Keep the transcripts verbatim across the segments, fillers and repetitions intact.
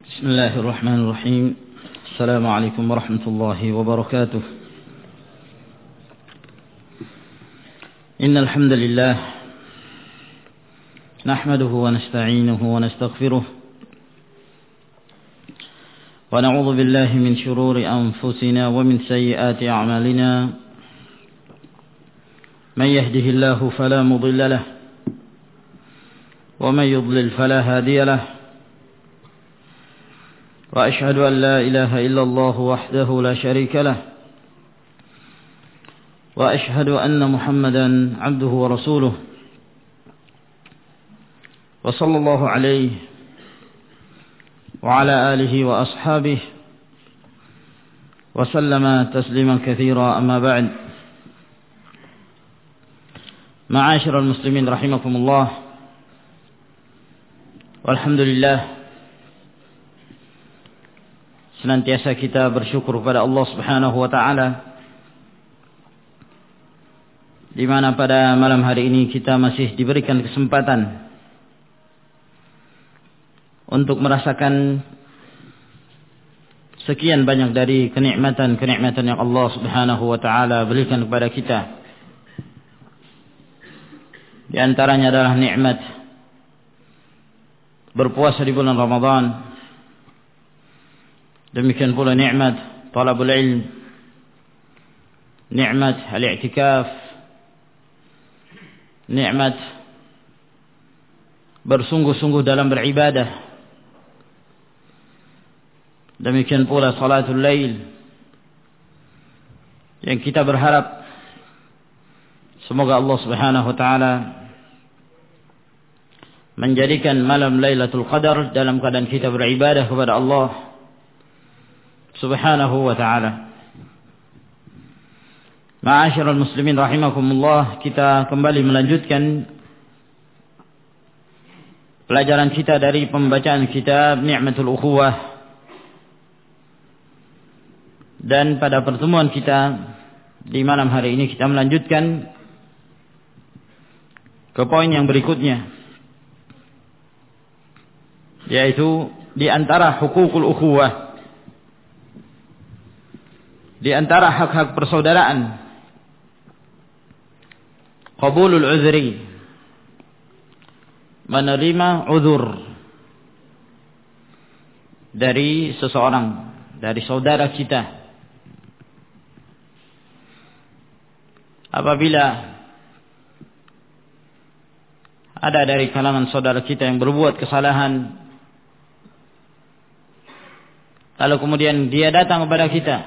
بسم الله الرحمن الرحيم. السلام عليكم ورحمة الله وبركاته. إن الحمد لله نحمده ونستعينه ونستغفره ونعوذ بالله من شرور أنفسنا ومن سيئات أعمالنا. من يهده الله فلا مضل له ومن يضلل فلا هادي له. وأشهد أن لا إله إلا الله وحده لا شريك له وأشهد أن محمدا عبده ورسوله وصلى الله عليه وعلى آله وأصحابه وسلم تسليما كثيرا. أما بعد، معاشر المسلمين رحمكم الله، walhamdulillah, senantiasa kita bersyukur kepada Allah Subhanahu wa taala, di mana pada malam hari ini kita masih diberikan kesempatan untuk merasakan sekian banyak dari kenikmatan-kenikmatan yang Allah Subhanahu wa taala berikan kepada kita. Di antaranya adalah nikmat berpuasa di bulan Ramadan. Demikian pula nikmat talabul ilm, nikmat al-i'tikaf, nikmat bersungguh-sungguh dalam beribadah. Demikian pula salatul lail, yang kita berharap semoga Allah Subhanahu wa taala menjadikan malam Lailatul Qadar dalam keadaan kita beribadah kepada Allah Subhanahu wa ta'ala. Ma'asyiral muslimin rahimakumullah, kita kembali melanjutkan pelajaran kita dari pembacaan kitab Ni'matul Ukhuwah. Dan pada pertemuan kita di malam hari ini kita melanjutkan ke poin yang berikutnya, yaitu di antara hukukul ukhuwah, di antara hak-hak persaudaraan, qabulul uzri, menerima uzur dari seseorang, dari saudara kita, apabila ada dari kalangan saudara kita yang berbuat kesalahan, lalu kemudian dia datang kepada kita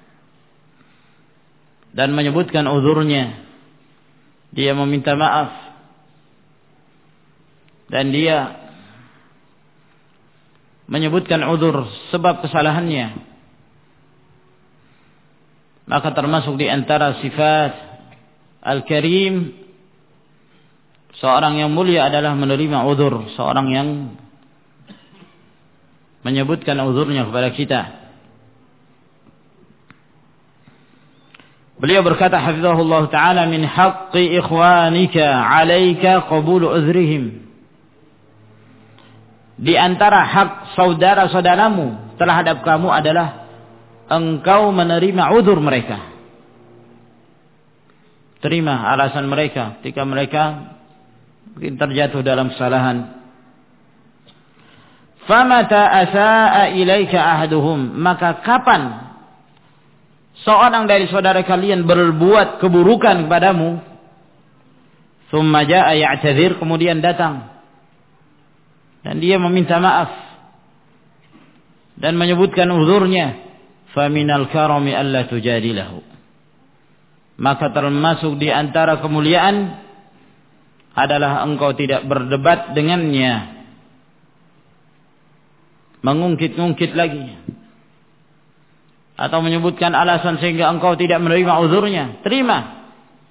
dan menyebutkan uzurnya, dia meminta maaf, dan dia menyebutkan uzur sebab kesalahannya, maka termasuk di antara sifat al-karim, seorang yang mulia adalah menerima uzur seorang yang menyebutkan uzurnya kepada kita. Beliau berkata hafizahullah ta'ala, min haqqi ikhwanika 'alaika qabulu uzrihim. Di antara hak saudara-saudaramu terhadap kamu adalah engkau menerima uzur mereka. Terima alasan mereka ketika mereka mungkin terjatuh dalam kesalahan. Famata asaa ilaika ahaduhum, maka kapan seorang dari saudara kalian berbuat keburukan kepadamu, thumma jaa ya'tadzir, kemudian datang dan dia meminta maaf dan menyebutkan uzurnya, faminal karami alla tujadilahu, maka termasuk di antara kemuliaan adalah engkau tidak berdebat dengannya, mengungkit-ungkit lagi atau menyebutkan alasan sehingga engkau tidak menerima uzurnya. Terima.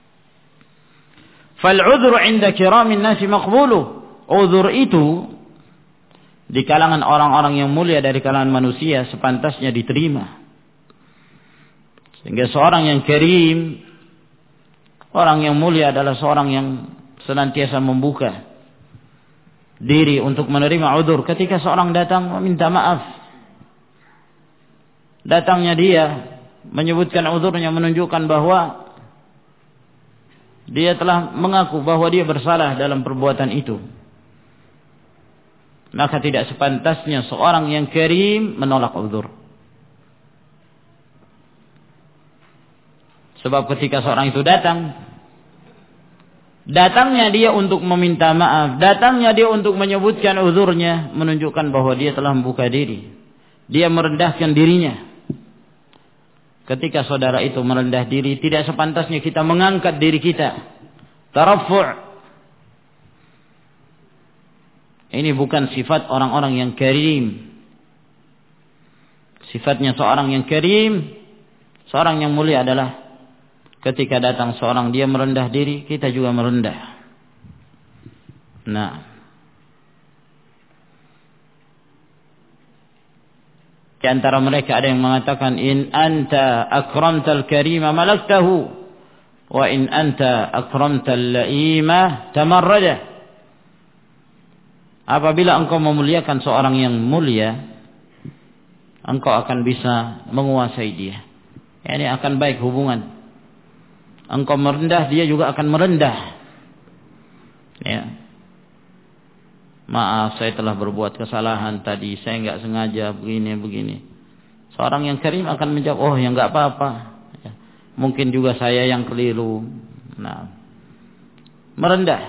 Fal uzru 'inda kiramin nasi maqbulu. Uzur itu di kalangan orang-orang yang mulia dari kalangan manusia sepantasnya diterima. Sehingga seorang yang karim, orang yang mulia adalah seorang yang senantiasa membuka diri untuk menerima uzur ketika seorang datang meminta maaf datangnya dia menyebutkan uzurnya menunjukkan bahwa dia telah mengaku bahwa dia bersalah dalam perbuatan itu, maka tidak sepantasnya seorang yang karim menolak uzur. Sebab ketika seorang itu datang, datangnya dia untuk meminta maaf, datangnya dia untuk menyebutkan uzurnya, menunjukkan bahwa dia telah membuka diri. Dia merendahkan dirinya. Ketika saudara itu merendah diri, tidak sepantasnya kita mengangkat diri kita. Tarafu'. Ini bukan sifat orang-orang yang karim. Sifatnya seorang yang karim, seorang yang mulia adalah ketika datang seorang dia merendah diri, kita juga merendah. Nah, di antara mereka ada yang mengatakan, in anta akramtal karima malaktahu, wa in anta akramtal laima tamarrada. Apabila engkau memuliakan seorang yang mulia, engkau akan bisa menguasai dia. Ini akan baik hubungan. Engkau merendah, dia juga akan merendah. Ya. Maaf, saya telah berbuat kesalahan tadi. Saya enggak sengaja begini begini. Seorang yang karim akan menjawab, oh ya enggak apa-apa. Ya. Mungkin juga saya yang keliru. Nah, merendah.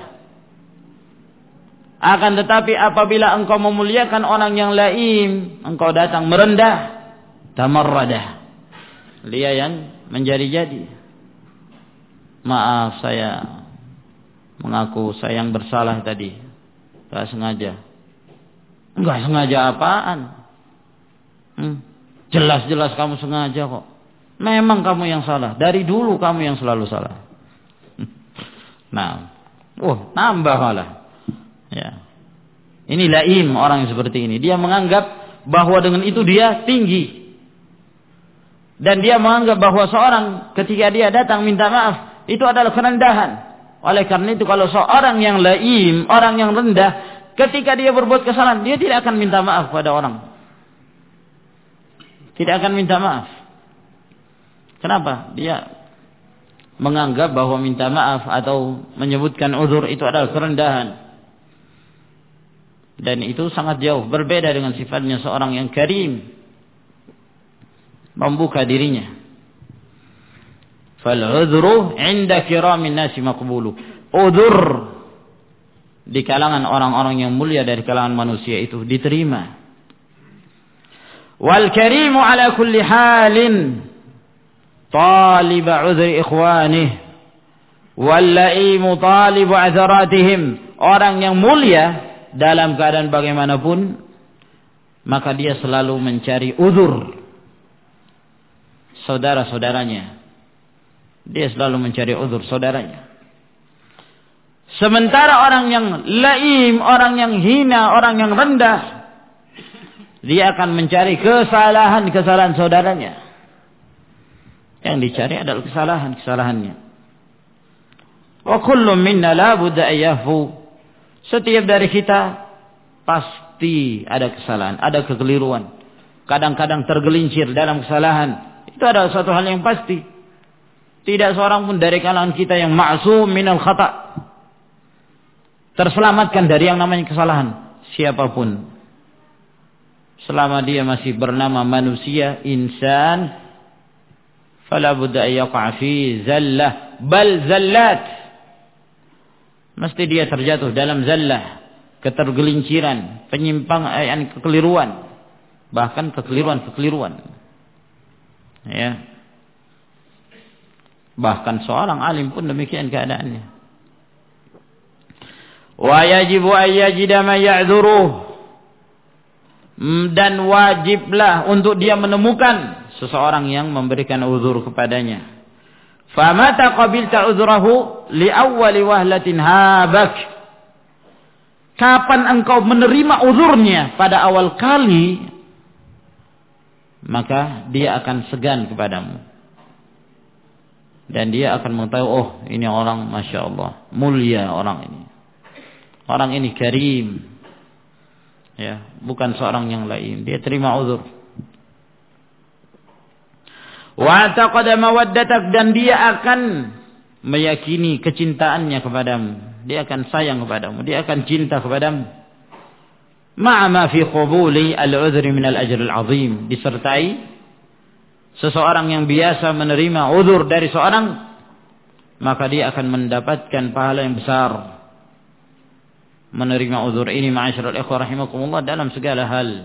Akan tetapi apabila engkau memuliakan orang yang laim, engkau datang merendah, tamarradah. Dia yang menjadi-jadi. Maaf, saya mengaku saya yang bersalah tadi. Enggak sengaja. Enggak sengaja apaan? Hmm. Jelas-jelas kamu sengaja kok. Memang kamu yang salah. Dari dulu kamu yang selalu salah. Nah, oh, nambah malah. Ya. Ini laim orang yang seperti ini. Dia menganggap bahwa dengan itu dia tinggi. Dan dia menganggap bahwa seorang ketika dia datang minta maaf, itu adalah kerendahan. Oleh karena itu kalau seorang yang laim, orang yang rendah, ketika dia berbuat kesalahan, dia tidak akan minta maaf pada orang. Tidak akan minta maaf. Kenapa? Dia menganggap bahwa minta maaf atau menyebutkan uzur itu adalah kerendahan. Dan itu sangat jauh berbeda dengan sifatnya seorang yang karim, membuka dirinya. Fal-udhru 'inda kiramin nasi maqbulu. Udhur di kalangan orang-orang yang mulia dari kalangan manusia itu diterima. Wal karimu 'ala kulli halin talib 'udhri ikhwanih wal laimu talib 'adharatihim. Orang yang mulia dalam keadaan bagaimanapun maka dia selalu mencari uzur saudara-saudaranya. Dia selalu mencari uzur saudaranya. Sementara orang yang laim, orang yang hina, orang yang rendah, dia akan mencari kesalahan-kesalahan saudaranya. Yang dicari adalah kesalahan-kesalahannya. Wa kullu minna la budda ayyahu. Setiap dari kita pasti ada kesalahan, ada kekeliruan. Kadang-kadang tergelincir dalam kesalahan. Itu adalah suatu hal yang pasti. Tidak seorang pun dari kalangan kita yang ma'sum minal khata'. Terselamatkan dari yang namanya kesalahan. Siapapun. Selama dia masih bernama manusia, insan, fala budda ayyaqa fi zallah, bal zallat. Mesti dia terjatuh dalam zallah, ketergelinciran, penyimpangan, kekeliruan. Bahkan kekeliruan-kekeliruan. Ya. Bahkan seorang alim pun demikian keadaannya. Wa yajibu an yajida ma ya'dhuruh. Dan wajiblah untuk dia menemukan seseorang yang memberikan uzur kepadanya. Fa mata qabilta uzrahu li awwali wahlatin habak. Kapan engkau menerima uzurnya pada awal kali, maka dia akan segan kepadamu. Dan dia akan mengetahui, oh ini orang Masya Allah, mulia orang ini. Orang ini karim. Ya, bukan seorang yang lain. Dia terima uzur. Wa taqada mawaddatak, dan dia akan meyakini kecintaannya kepadamu. Dia akan sayang kepadamu, dia akan cinta kepadamu. Ma'a ma fi qubuli al-'udhri min al-ajr al-'azim, disertai seseorang yang biasa menerima uzur dari seorang, maka dia akan mendapatkan pahala yang besar. Menerima uzur ini ma'asyiral ikhwah rahimakumullah dalam segala hal.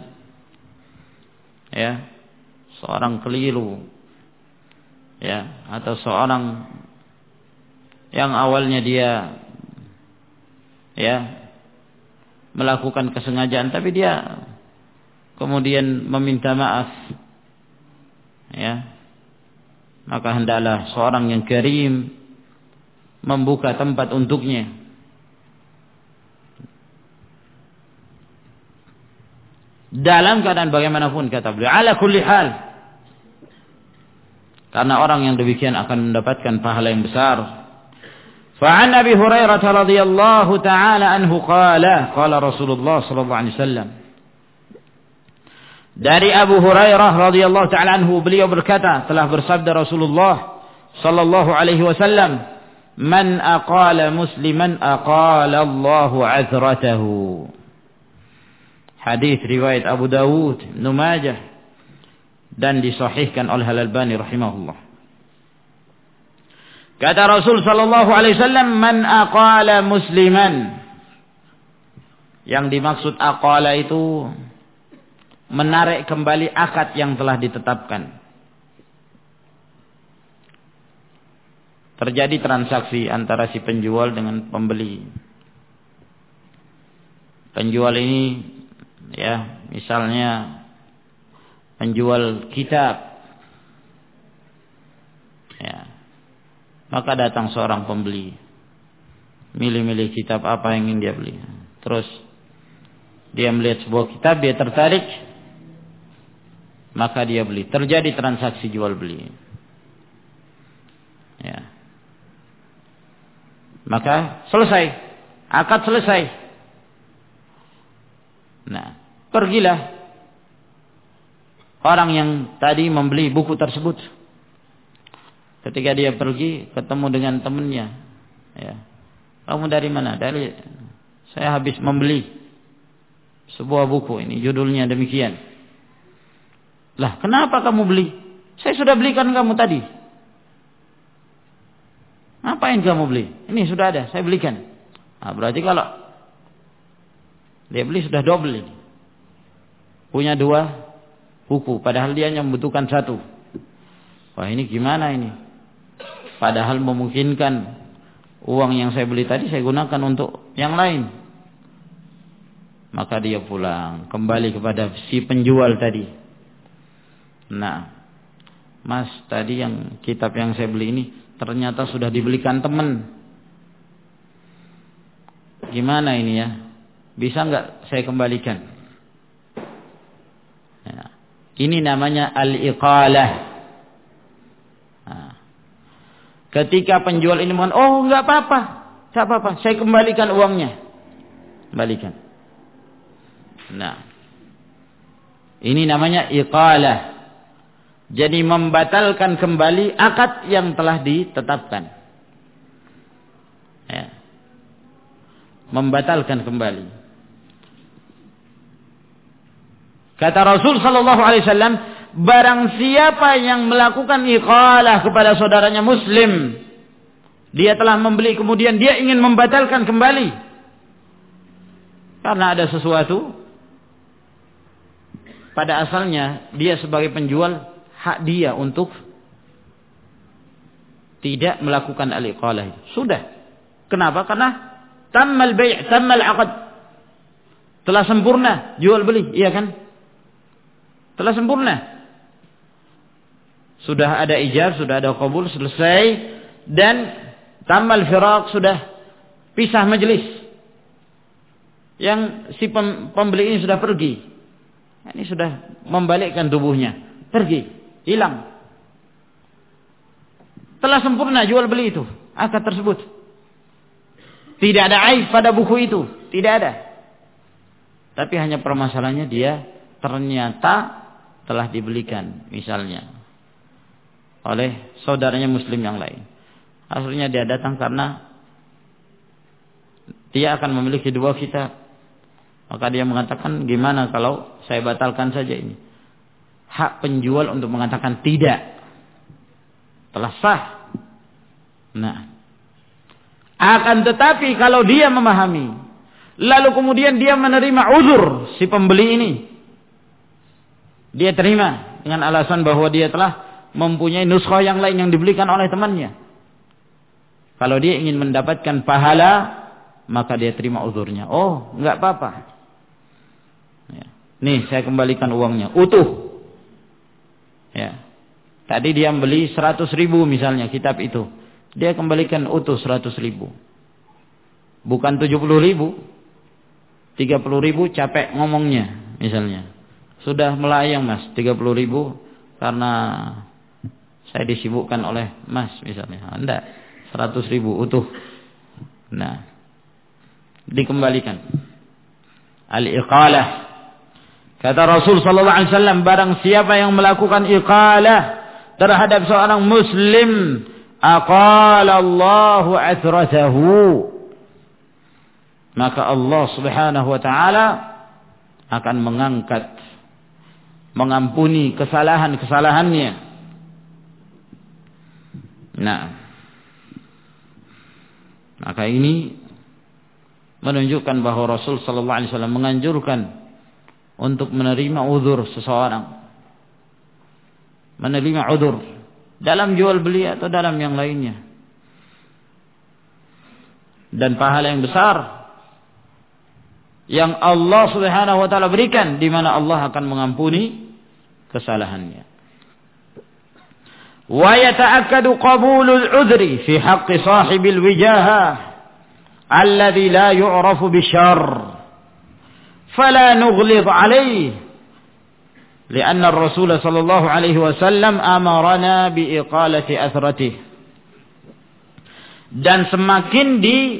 Ya, seorang keliru, ya, atau seorang yang awalnya dia ya melakukan kesengajaan tapi dia kemudian meminta maaf, ya, maka hendaklah seorang yang karim membuka tempat untuknya. Dalam keadaan bagaimanapun, kata beliau, ala kulli hal. Karena orang yang demikian akan mendapatkan pahala yang besar. Fa'an Abi Hurairah radhiyallahu ta'ala anhu qala, qala Rasulullah sallallahu alaihi wasallam. Dari Abu Hurairah radhiyallahu ta'ala anhu, beliau berkata, telah bersabda Rasulullah sallallahu alaihi wasallam, "Man aqala musliman aqala Allahu 'azratahu." Hadis riwayat Abu Dawud, Ibnu Majah, dan disahihkan oleh Al-Albani rahimahullah. Kata Rasul sallallahu alaihi wasallam, "Man aqala musliman." Yang dimaksud aqala itu menarik kembali akad yang telah ditetapkan. Terjadi transaksi antara si penjual dengan pembeli. Penjual ini, ya, misalnya penjual kitab, ya, maka datang seorang pembeli, milih-milih kitab apa yang ingin dia beli. Terus dia melihat sebuah kitab, dia tertarik, maka dia beli. Terjadi transaksi jual beli, ya, maka selesai, akad selesai. Nah, pergilah orang yang tadi membeli buku tersebut. Ketika dia pergi, ketemu dengan temannya, ya, "Kamu dari mana?" "Dari, saya habis membeli sebuah buku, ini judulnya demikian." "Lah, kenapa kamu beli?" "Saya sudah belikan kamu tadi." "Ngapain kamu beli?" "Ini sudah ada, saya belikan." Nah, berarti kalau dia beli sudah double ini. Punya dua buku, padahal dia hanya membutuhkan satu. Wah, ini gimana ini? Padahal memungkinkan uang yang saya beli tadi saya gunakan untuk yang lain. Maka dia pulang, kembali kepada si penjual tadi. "Nah, Mas, tadi yang kitab yang saya beli ini ternyata sudah dibelikan teman. Gimana ini ya? Bisa nggak saya kembalikan?" Ya. Ini namanya al-iqalah. Nah. Ketika penjual ini mengatakan, "Oh, nggak apa-apa, nggak apa-apa, saya kembalikan uangnya." Kembalikan. Nah, ini namanya iqalah. Jadi membatalkan kembali akad yang telah ditetapkan. Ya. Membatalkan kembali. Kata Rasul sallallahu alaihi wasallam, barang siapa yang melakukan iqalah kepada saudaranya muslim, dia telah membeli kemudian dia ingin membatalkan kembali karena ada sesuatu pada asalnya dia sebagai penjual, hak dia untuk tidak melakukan al-iqalah. Sudah. Kenapa? Karena tammal bai', tammal 'aqd. Telah sempurna jual beli, iya kan? Telah sempurna. Sudah ada ijab, sudah ada qabul, selesai, dan tamal firaq, sudah pisah majelis. Yang si pembeli ini sudah pergi. Ini sudah membalikkan tubuhnya, pergi, hilang. Telah sempurna jual beli itu, akad tersebut. Tidak ada aib pada buku itu, tidak ada. Tapi hanya permasalahannya dia ternyata telah dibelikan, misalnya oleh saudaranya muslim yang lain. Akhirnya dia datang karena dia akan memiliki dua kitab. Maka dia mengatakan, gimana kalau saya batalkan saja ini? Hak penjual untuk mengatakan tidak. Telah sah. Nah. Akan tetapi kalau dia memahami, lalu kemudian dia menerima uzur si pembeli ini, dia terima dengan alasan bahwa dia telah mempunyai nuskha yang lain yang dibelikan oleh temannya. Kalau dia ingin mendapatkan pahala, maka dia terima uzurnya. Oh, enggak apa-apa. Ya. Nih, saya kembalikan uangnya utuh. Ya. Tadi dia beli seratus ribu misalnya kitab itu. Dia kembalikan utuh seratus ribu. Bukan tujuh puluh ribu. tiga puluh ribu capek ngomongnya misalnya. Sudah melayang mas, tiga puluh ribu karena saya disibukkan oleh mas misalnya. Enggak, seratus ribu utuh. Nah, dikembalikan. Al-iqalah. Kata Rasul sallallahu alaihi wasallam, barang siapa yang melakukan iqalah terhadap seorang muslim, aqala Allahu athratahu, maka Allah Subhanahu wa taala akan mengangkat, mengampuni kesalahan-kesalahannya. Nah, maka ini menunjukkan bahwa Rasul sallallahu alaihi wasallam menganjurkan untuk menerima uzur seseorang. Menerima uzur dalam jual beli atau dalam yang lainnya. Dan pahala yang besar yang Allah Subhanahu wa taala berikan, di mana Allah akan mengampuni kesalahannya. Wa yata'akkadu qabulul udhri fi haqqi sahibil wijahah alladhi la yu'rafu bisyarr fala nughlid alayhi lianna ar-rasul sallallahu alaihi wasallam amarana biiqalati athratihi. Dan semakin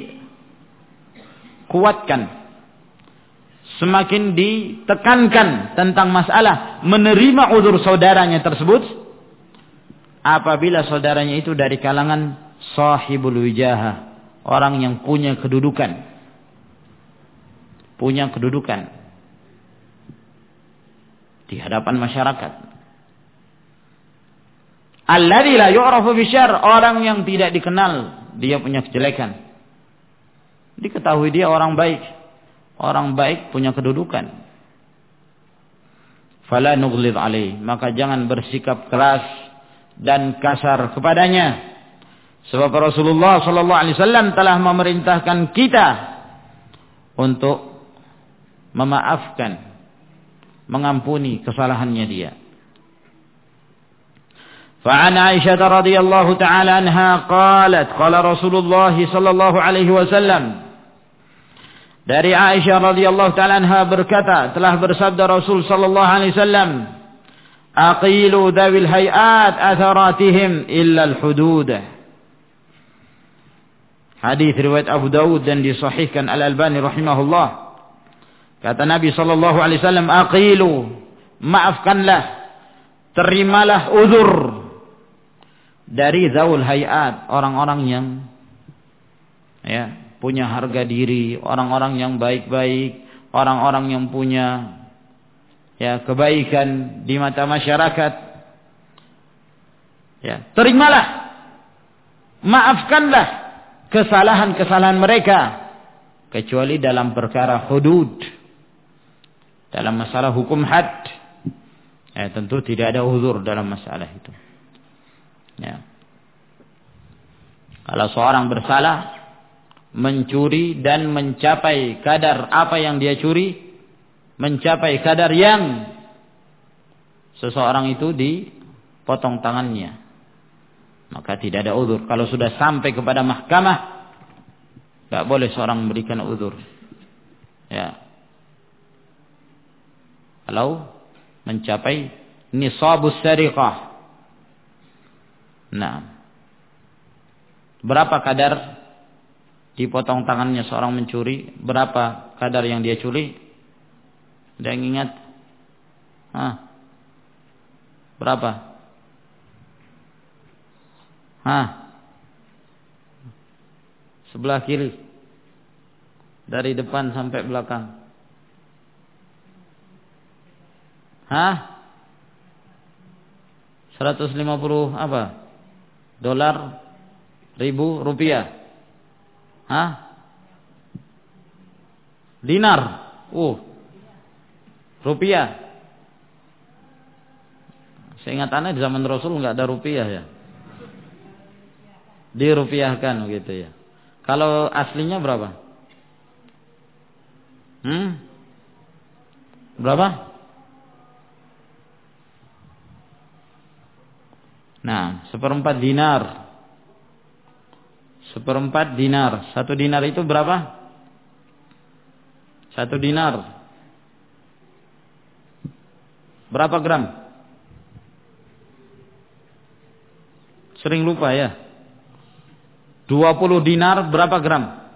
dikuatkan, semakin ditekankan tentang masalah menerima uzur saudaranya tersebut apabila saudaranya itu dari kalangan sahibul wijahah, orang yang punya kedudukan. Punya kedudukan di hadapan masyarakat. Alladzi la yu'rafu bisyarr, orang yang tidak dikenal dia punya kejelekan. Diketahui dia orang baik. Orang baik punya kedudukan. Fala nughlid alaih, maka jangan bersikap keras dan kasar kepadanya. Sebab Rasulullah sallallahu alaihi wasallam telah memerintahkan kita untuk memaafkan, mengampuni kesalahannya dia. Fa'an Aisyah radhiyallahu ta'ala anha qalat qala Rasulullah sallallahu alaihi wasallam, dari Aisyah radhiyallahu ta'ala anha berkata, telah bersabda Rasul sallallahu alaihi wasallam, aqilu dhawil hayat atharatihim illa al-hudud. Hadis riwayat Abu Dawud dan disahihkan Al-Albani rahimahullah. Kata Nabi sallallahu alaihi wasallam, aqilu, maafkanlah, terimalah uzur dari zawul hayat, orang-orang yang ya, punya harga diri, orang-orang yang baik-baik, orang-orang yang punya ya kebaikan di mata masyarakat. Ya, terimalah, maafkanlah kesalahan-kesalahan mereka, kecuali dalam perkara hudud. Dalam masalah hukum had, ya, tentu tidak ada uzur dalam masalah itu. Ya. Kalau seorang bersalah, mencuri dan mencapai kadar apa yang dia curi, mencapai kadar yang seseorang itu dipotong tangannya, maka tidak ada uzur. Kalau sudah sampai kepada mahkamah, tidak boleh seorang memberikan uzur. Ya. Kalau mencapai nisabus sariqah. Nah, berapa kadar dipotong tangannya seorang mencuri? Berapa kadar yang dia curi? Ada yang ingat? Hah? Berapa? Hah? Sebelah kiri. Dari depan sampai belakang. Hah? seratus lima puluh apa? Dolar, ribu, rupiah. Hah? Dinar. Uh. Rupiah. Seingat ana di zaman Rasul enggak ada rupiah ya. Dirupiahkan gitu ya. Kalau aslinya berapa? Hmm? Berapa? Nah, seperempat dinar. Seperempat dinar. Satu dinar itu berapa? Satu dinar. Berapa gram? Sering lupa ya. dua puluh dinar berapa gram?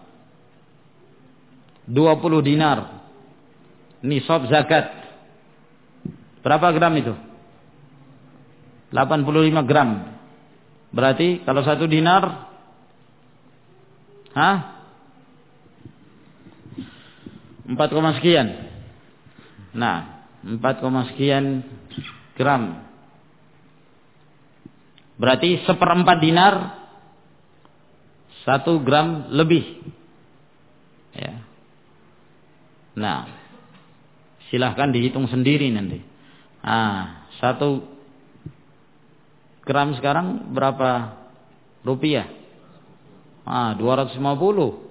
dua puluh dinar. Nisab zakat. Berapa gram itu? delapan puluh lima gram. Berarti kalau satu dinar, hah? empat, sekian. Nah, empat, sekian gram. Berarti seperempat dinar satu gram lebih. Ya. Nah, silahkan dihitung sendiri nanti. Ah, satu gram sekarang berapa rupiah? Ah, dua ratus lima puluh.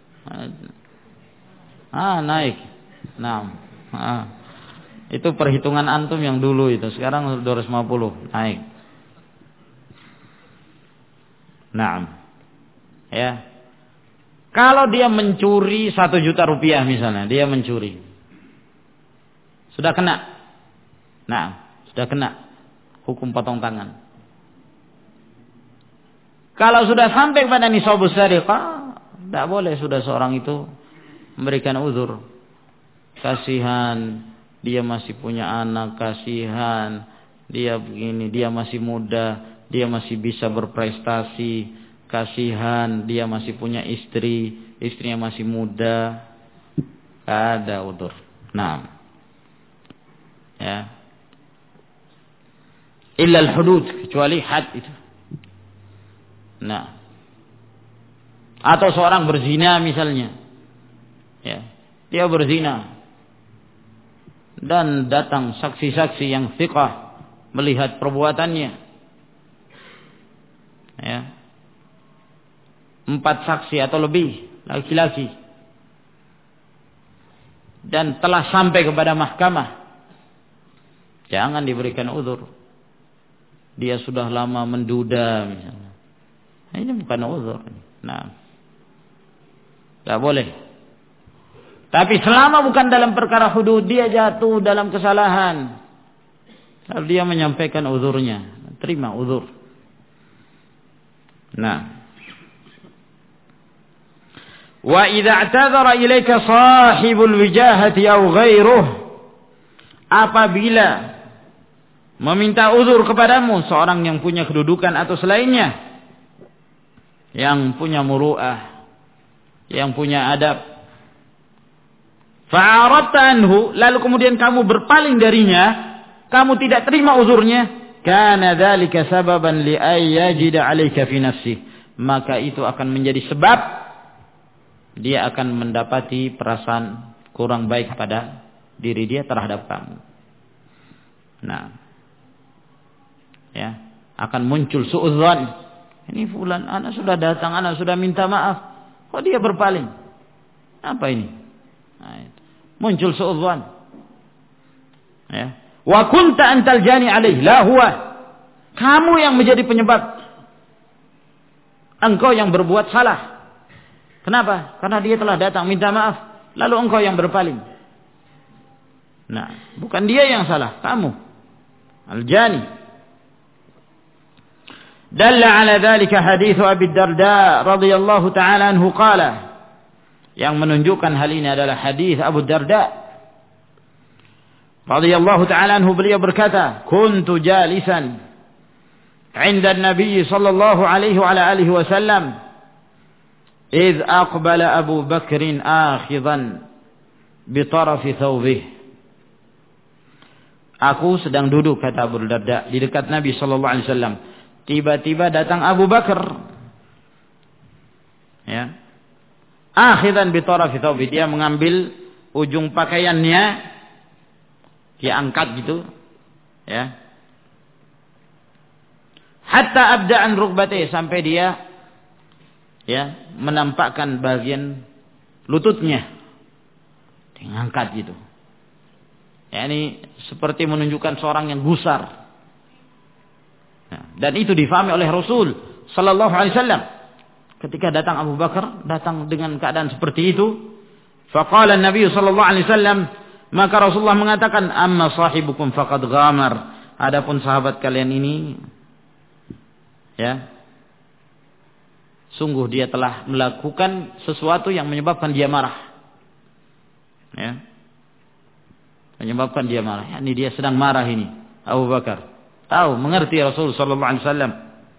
Ah, naik. Nah, ah. Itu perhitungan antum yang dulu itu. Sekarang dua ratus lima puluh, naik. Nah, ya. Kalau dia mencuri satu juta rupiah misalnya, dia mencuri, sudah kena. Nah, sudah kena hukum potong tangan. Kalau sudah sampai pada nisabus sariqah, tidak boleh sudah seorang itu memberikan uzur. Kasihan, dia masih punya anak, kasihan, dia begini, dia masih muda, dia masih bisa berprestasi, kasihan, dia masih punya istri, istrinya masih muda. Ada uzur. Nah, ya. Illa al-hudud, kecuali had itu. Nah, atau seorang berzina misalnya, ya, dia berzina dan datang saksi-saksi yang thiqah melihat perbuatannya, ya, empat saksi atau lebih laki-laki, dan telah sampai kepada mahkamah, jangan diberikan uzur. Dia sudah lama menduda misalnya. Nah, ini bukan uzur. Nah, tidak boleh. Tapi selama bukan dalam perkara hudud, dia jatuh dalam kesalahan, lalu dia menyampaikan uzurnya, terima uzur. Nah, wa idza i'tadzara ilaika sahibul wijahati aw ghairuh, apabila meminta uzur kepadamu seorang yang punya kedudukan atau selainnya, yang punya muru'ah, yang punya adab, fa'aradta anhu, lalu kemudian kamu berpaling darinya, kamu tidak terima uzurnya, kana dzalika sababan li ay yajida 'alaika fi nafsi, maka itu akan menjadi sebab dia akan mendapati perasaan kurang baik pada diri dia terhadap kamu. Nah, ya, akan muncul suudzon. Ini fulan, anak sudah datang, anak sudah minta maaf, kok dia berpaling? Apa ini? Nah, itu. Muncul suudzon. Ya. Wa kunta antal jani alaih, la huwa. Kamu yang menjadi penyebab. Engkau yang berbuat salah. Kenapa? Karena dia telah datang minta maaf, lalu engkau yang berpaling. Nah, bukan dia yang salah, kamu. Al-jani. Dalla ala dhalika hadits Abi Darda radhiyallahu taala anhu qala, yang menunjukkan hal ini adalah hadis Abu Darda radhiyallahu taala anhu, beliau berkata, kuntu jalisan 'inda an-nabiy sallallahu alaihi wa ala alihi wasallam idh aqbala Abu Bakr akhidhan bi tarafi thawbih. Aku sedang duduk, kata Abu Darda, di dekat Nabi sallallahu alaihi wasallam. Tiba-tiba datang Abu Bakar. Ya. Akhidhan bi tarafi thawbih, dia mengambil ujung pakaiannya, dia angkat gitu, ya. Hatta abda'an rukbatih, sampai dia ya menampakkan bagian lututnya, dia ngangkat gitu. Ya, ini seperti menunjukkan seorang yang gusar. Nah, dan itu difahami oleh Rasul sallallahu alaihi wasallam. Ketika datang Abu Bakar, datang dengan keadaan seperti itu, faqala an-nabi sallallahu alaihi wasallam, maka Rasulullah mengatakan, amma sahibukum faqad ghamar. Adapun sahabat kalian ini, ya, sungguh dia telah melakukan sesuatu yang menyebabkan dia marah. Ya. Menyebabkan dia marah. Ya, ini dia sedang marah ini, Abu Bakar. Tahu, mengerti Rasul sallallahu alaihi wasallam.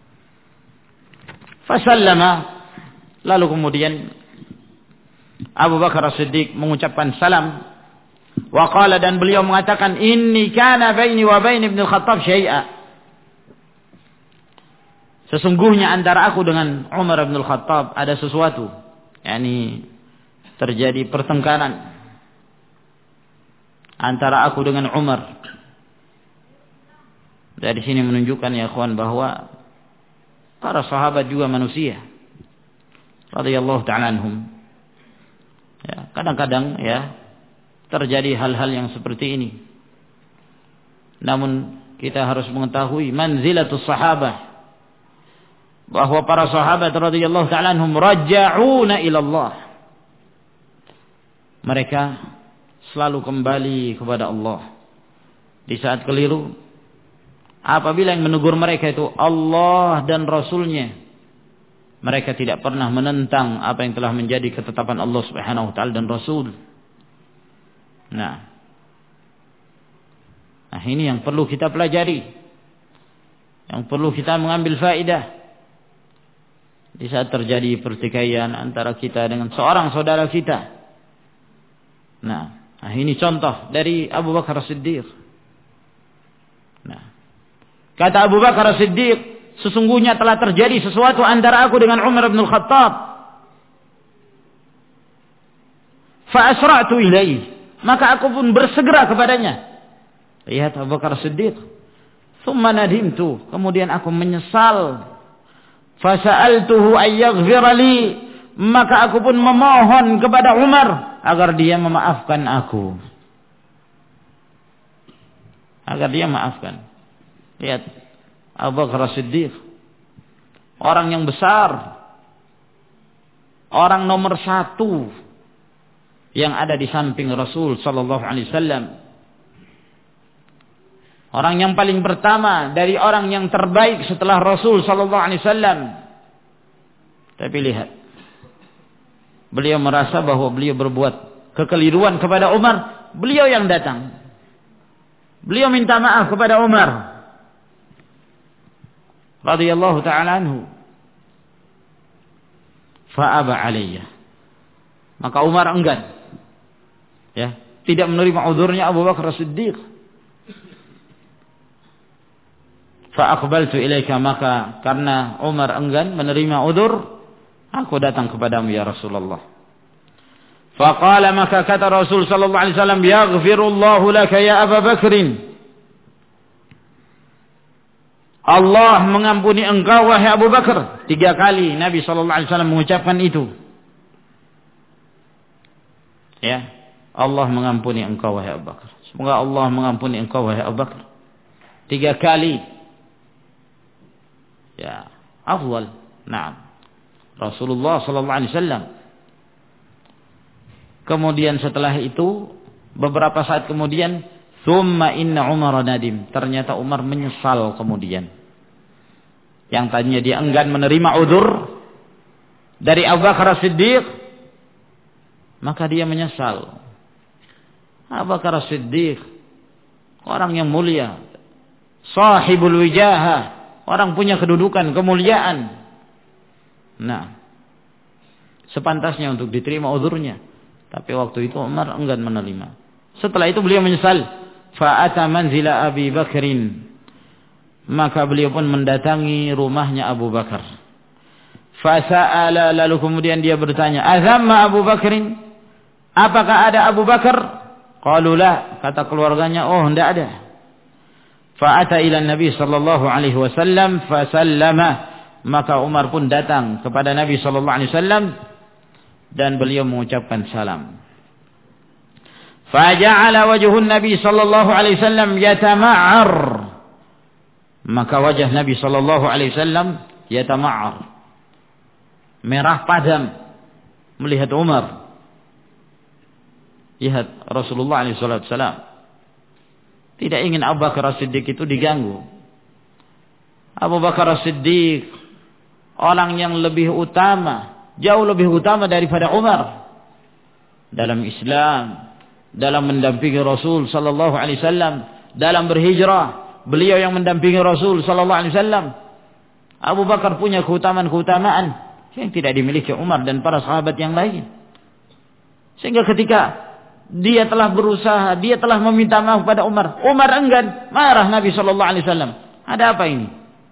Fasallama, lalu kemudian Abu Bakar As-Siddiq mengucapkan salam. Wa qala, dan beliau mengatakan, inni kana baini wa bain Ibnu Khattab syai'a. Sesungguhnya antara aku dengan Umar bin Khattab ada sesuatu. yakni terjadi pertengkaran antara aku dengan Umar. Dari sini menunjukkan ya kawan bahwa para sahabat juga manusia radhiyallahu ta'ala anhum. Ya, kadang-kadang ya terjadi hal-hal yang seperti ini. Namun kita harus mengetahui manzilatus sahabah, bahwa para sahabat radhiyallahu ta'ala anhum raja'una ila Allah. Mereka selalu kembali kepada Allah di saat keliru. Apabila yang menegur mereka itu Allah dan Rasulnya, mereka tidak pernah menentang apa yang telah menjadi ketetapan Allah Subhanahu wa ta'ala dan Rasul. Nah, nah ini yang perlu kita pelajari, yang perlu kita mengambil faedah di saat terjadi pertikaian antara kita dengan seorang saudara kita. Nah, nah ini contoh dari Abu Bakar As-Siddiq. Nah, kata Abu Bakar As-Siddiq, sesungguhnya telah terjadi sesuatu antara aku dengan Umar bin Khattab. Fa asra'tu ilaihi, maka aku pun bersegera kepadanya. Lihat Abu Bakar As-Siddiq. Tsumma nadimtu, kemudian aku menyesal. Fa sa'altuhu ay yaghfira li, maka aku pun memohon kepada Umar agar dia memaafkan aku. Agar dia maafkan. Lihat Abu Bakar As-Siddiq, orang yang besar, orang nomor satu yang ada di samping Rasul sallallahu alaihi wasallam, orang yang paling pertama dari orang yang terbaik setelah Rasul sallallahu alaihi wasallam. Tapi lihat, beliau merasa bahwa beliau berbuat kekeliruan kepada Umar, beliau yang datang, beliau minta maaf kepada Umar radhiyallahu ta'ala anhu. Fa'aba alayya, maka Umar enggan, ya, tidak menerima uzurnya Abu Bakar As-Siddiq. Fa'aqbaltu ilaika, maka karena Umar enggan menerima uzur, aku datang kepadamu ya Rasulullah. Faqala, maka kata Rasul sallallahu alaihi wasallam, yaghfirullahu laka ya Abu Bakrin, Allah mengampuni engkau wahai Abu Bakar. Tiga kali Nabi sallallahu alaihi wasallam mengucapkan itu. Ya, Allah mengampuni engkau wahai Abu Bakar. Semoga Allah mengampuni engkau wahai Abu Bakar. Tiga kali. Ya, afdal. Naam. Rasulullah sallallahu alaihi wasallam. Kemudian setelah itu, beberapa saat kemudian, thumma inna Umar nadim. Ternyata Umar menyesal kemudian. Yang tadinya dia enggan menerima uzur dari Abu Bakar As-Siddiq, maka dia menyesal. Abu Bakar As-Siddiq, orang yang mulia, sahibul wijahah, orang punya kedudukan, kemuliaan. Nah, sepantasnya untuk diterima uzurnya. Tapi waktu itu Umar enggan menerima. Setelah itu beliau menyesal. Fa'ata manzila Abi Bakrin. Maka beliau pun mendatangi rumahnya Abu Bakar. Fasa'ala, lalu kemudian dia bertanya, azamma Abu Bakrin? Apakah ada Abu Bakar? Qalu la, kata keluarganya, oh tidak ada. Fa'ata ila Nabi sallallahu alaihi wasallam fasallama, maka Umar pun datang kepada Nabi sallallahu alaihi wasallam dan beliau mengucapkan salam. Faja'ala wajhun Nabi sallallahu alaihi wasallam yatama'ar, maka wajah Nabi sallallahu alaihi wasallam yatama'ar, merah padam melihat Umar. Lihat Rasulullah alaihi wasallam tidak ingin Abu Bakar As-Siddiq itu diganggu. Abu Bakar As-Siddiq orang yang lebih utama, jauh lebih utama daripada Umar dalam Islam, dalam mendampingi Rasul sallallahu alaihi wasallam, dalam berhijrah. Beliau yang mendampingi Rasul sallallahu alaihi wasallam. Abu Bakar punya keutamaan-keutamaan yang tidak dimiliki Umar dan para sahabat yang lain. Sehingga ketika dia telah berusaha, dia telah meminta maaf kepada Umar, Umar enggan, marah Nabi sallallahu alaihi wasallam. Ada apa ini?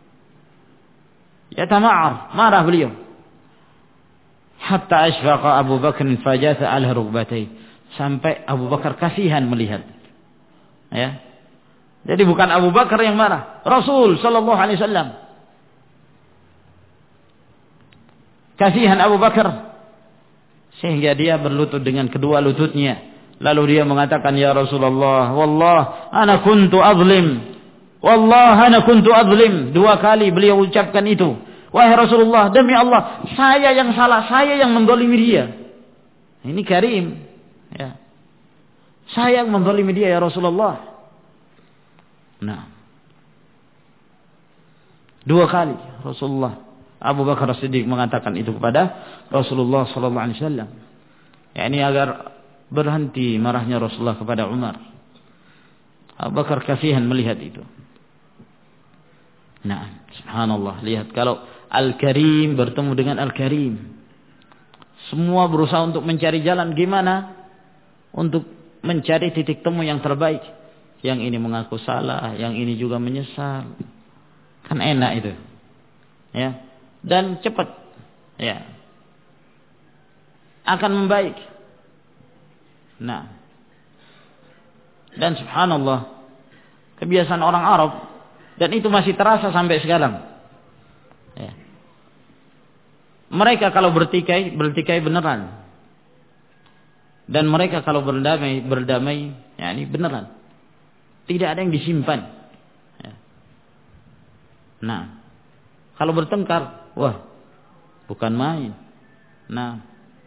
Ya tama'ar, marah beliau. Hatta ashfaqa Abu Bakar fajatha ala rukbatai, sampai Abu Bakar kasihan melihat. Ya. Jadi bukan Abu Bakar yang marah, Rasul sallallahu alaihi wasallam. Kasihan Abu Bakar sehingga dia berlutut dengan kedua lututnya. Lalu dia mengatakan, ya Rasulullah, wallah ana kuntu azlim, wallah ana kuntu azlim. Dua kali beliau ucapkan itu. Wahai Rasulullah, demi Allah, saya yang salah, saya yang menzalimi dia. Ini karim, ya. Saya yang menzalimi dia ya Rasulullah. Nah, dua kali Rasulullah Abu Bakar As-Siddiq mengatakan itu kepada Rasulullah sallallahu alaihi wasallam. Ya, ini agar berhenti marahnya Rasulullah kepada Umar. Abu Bakar kasihan melihat itu. Nah, subhanallah, lihat kalau Al-Karim bertemu dengan Al-Karim, semua berusaha untuk mencari jalan gimana untuk mencari titik temu yang terbaik. Yang ini mengaku salah, yang ini juga menyesal. Kan enak itu. Ya. Dan cepat. Ya. Akan membaik. Nah. Dan subhanallah, kebiasaan orang Arab, dan itu masih terasa sampai sekarang. Ya. Mereka kalau bertikai, bertikai beneran. Dan mereka kalau berdamai, berdamai, ya ini beneran. Tidak ada yang disimpan. Ya. Nah, kalau bertengkar, wah, bukan main. Nah,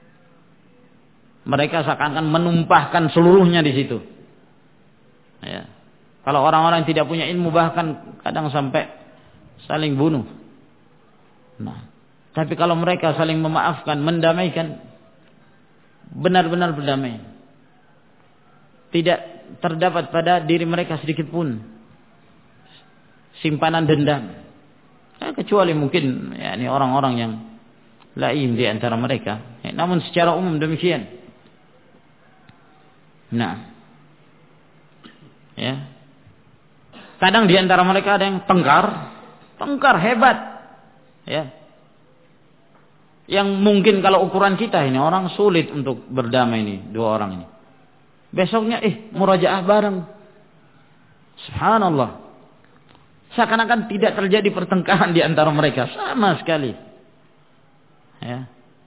mereka seakan-akan menumpahkan seluruhnya di situ. Ya. Kalau orang-orang yang tidak punya ilmu bahkan kadang sampai saling bunuh. Nah, tapi kalau mereka saling memaafkan, mendamaikan, benar-benar berdamai. Tidak terdapat pada diri mereka sedikit pun simpanan dendam. Ya, kecuali mungkin ya, ini orang-orang yang lain di antara mereka. Ya, namun secara umum demikian. Nah, ya. Kadang di antara mereka ada yang tengkar, tengkar hebat. Ya. Yang mungkin kalau ukuran kita ini orang sulit untuk berdamai ini, dua orang ini. Besoknya eh murajaah bareng. Subhanallah. Seakan-akan tidak terjadi pertengkaran di antara mereka sama sekali. Ya.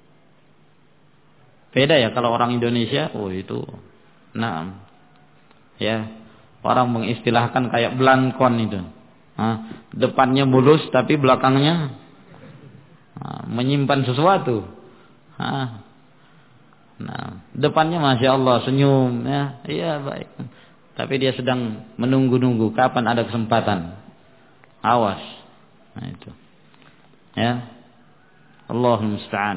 Beda ya kalau orang Indonesia, oh itu nah. Ya. Orang mengistilahkan kayak belangkon itu. Nah, depannya mulus tapi belakangnya nah, menyimpan sesuatu. Nah, nah, depannya masya Allah senyum, ya, iya baik. Tapi dia sedang menunggu-nunggu kapan ada kesempatan. Awas. Nah itu. Ya. Allahul musta'an.